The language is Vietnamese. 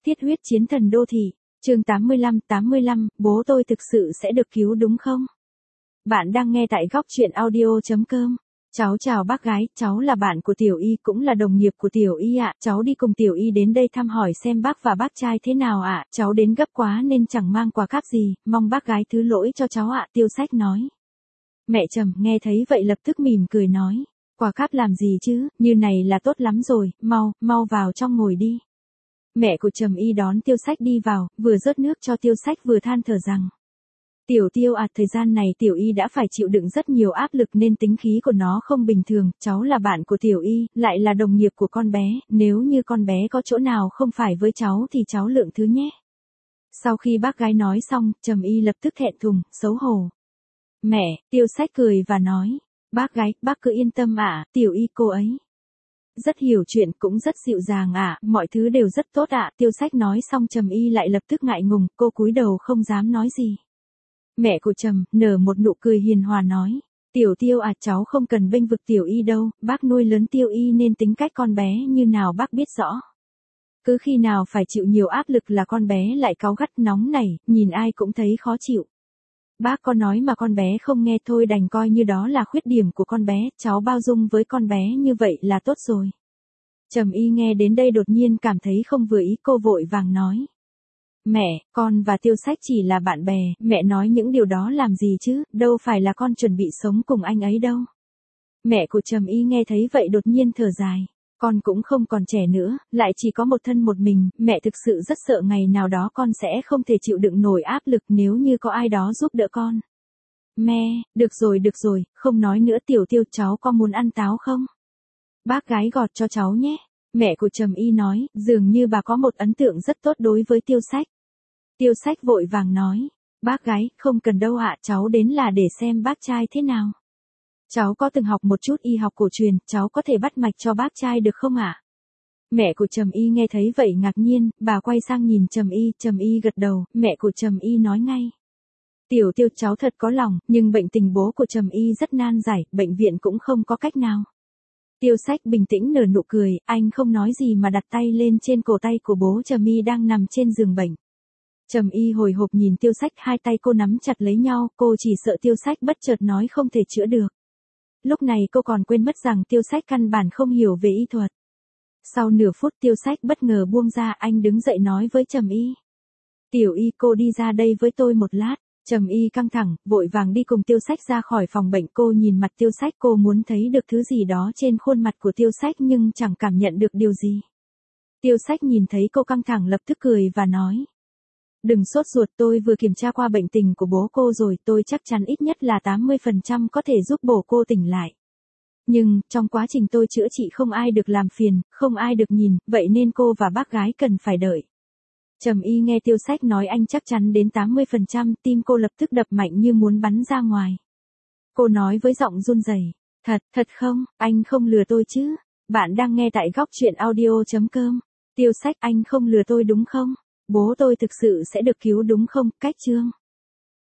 Thiết huyết chiến thần đô thị, chương 85, bố tôi thực sự sẽ được cứu đúng không? Bạn đang nghe tại góc truyện audio.com. Cháu chào bác gái, cháu là bạn của Tiểu Y cũng là đồng nghiệp của Tiểu Y ạ. Cháu đi cùng Tiểu Y đến đây thăm hỏi xem bác và bác trai thế nào ạ. Cháu đến gấp quá nên chẳng mang quà cáp gì, mong bác gái thứ lỗi cho cháu ạ. Tiêu Sách nói. Mẹ Trầm nghe thấy vậy lập tức mỉm cười nói. Quà cáp làm gì chứ, như này là tốt lắm rồi, mau vào trong ngồi đi. Mẹ của Trầm Y đón Tiêu Sách đi vào, vừa rót nước cho Tiêu Sách vừa than thở rằng. Tiểu Tiêu à, thời gian này Tiểu Y đã phải chịu đựng rất nhiều áp lực nên tính khí của nó không bình thường, cháu là bạn của Tiểu Y, lại là đồng nghiệp của con bé, nếu như con bé có chỗ nào không phải với cháu thì cháu lượng thứ nhé. Sau khi bác gái nói xong, Trầm Y lập tức thẹn thùng, xấu hổ. Mẹ, Tiêu Sách cười và nói, bác gái, bác cứ yên tâm ạ, Tiểu Y cô ấy rất hiểu chuyện cũng rất dịu dàng ạ, mọi thứ đều rất tốt ạ. Tiêu Sách nói xong Trầm Y lại lập tức ngại ngùng, cô cúi đầu không dám nói gì. Mẹ của Trầm, nở một nụ cười hiền hòa nói, Tiểu Tiêu à, cháu không cần bênh vực Tiểu Y đâu, bác nuôi lớn Tiêu Y nên tính cách con bé như nào bác biết rõ. Cứ khi nào phải chịu nhiều áp lực là con bé lại cáu gắt nóng nảy, nhìn ai cũng thấy khó chịu. Bác có nói mà con bé không nghe thôi, đành coi như đó là khuyết điểm của con bé, cháu bao dung với con bé như vậy là tốt rồi. Trầm Y nghe đến đây đột nhiên cảm thấy không vừa ý, cô vội vàng nói. Mẹ, con và Tiêu Sách chỉ là bạn bè, mẹ nói những điều đó làm gì chứ, đâu phải là con chuẩn bị sống cùng anh ấy đâu. Mẹ của Trầm Y nghe thấy vậy đột nhiên thở dài. Con cũng không còn trẻ nữa, lại chỉ có một thân một mình, mẹ thực sự rất sợ ngày nào đó con sẽ không thể chịu đựng nổi áp lực nếu như có ai đó giúp đỡ con. Mẹ, được rồi, không nói nữa. Tiểu Tiêu, cháu có muốn ăn táo không? Bác gái gọt cho cháu nhé. Mẹ của Trầm Y nói, dường như bà có một ấn tượng rất tốt đối với Tiêu Sách. Tiêu Sách vội vàng nói, bác gái, không cần đâu ạ, cháu đến là để xem bác trai thế nào. Cháu có từng học một chút y học cổ truyền, cháu có thể bắt mạch cho bác trai được không ạ? Mẹ của Trầm Y nghe thấy vậy ngạc nhiên, bà quay sang nhìn Trầm Y gật đầu, mẹ của Trầm Y nói ngay. Tiểu Tiêu, cháu thật có lòng, nhưng bệnh tình bố của Trầm Y rất nan giải, bệnh viện cũng không có cách nào. Tiêu Sách bình tĩnh nở nụ cười, anh không nói gì mà đặt tay lên trên cổ tay của bố Trầm Y đang nằm trên giường bệnh. Trầm Y hồi hộp nhìn Tiêu Sách, hai tay cô nắm chặt lấy nhau, cô chỉ sợ Tiêu Sách bất chợt nói không thể chữa được. Lúc này cô còn quên mất rằng Tiêu Sách căn bản không hiểu về y thuật. Sau nửa phút Tiêu Sách bất ngờ buông ra, anh đứng dậy nói với Trầm Y. Tiểu Y, cô đi ra đây với tôi một lát. Trầm Y căng thẳng, vội vàng đi cùng Tiêu Sách ra khỏi phòng bệnh. Cô nhìn mặt Tiêu Sách, cô muốn thấy được thứ gì đó trên khuôn mặt của Tiêu Sách nhưng chẳng cảm nhận được điều gì. Tiêu Sách nhìn thấy cô căng thẳng lập tức cười và nói. Đừng sốt ruột, tôi vừa kiểm tra qua bệnh tình của bố cô rồi, tôi chắc chắn ít nhất là 80% có thể giúp bố cô tỉnh lại. Nhưng, trong quá trình tôi chữa trị không ai được làm phiền, không ai được nhìn, vậy nên cô và bác gái cần phải đợi. Trầm Y nghe Tiêu Sách nói anh chắc chắn đến 80%, tim cô lập tức đập mạnh như muốn bắn ra ngoài. Cô nói với giọng run rẩy, thật không, anh không lừa tôi chứ? Bạn đang nghe tại góc truyện audio.com. Tiêu Sách, anh không lừa tôi đúng không? Bố tôi thực sự sẽ được cứu đúng không? Cách chương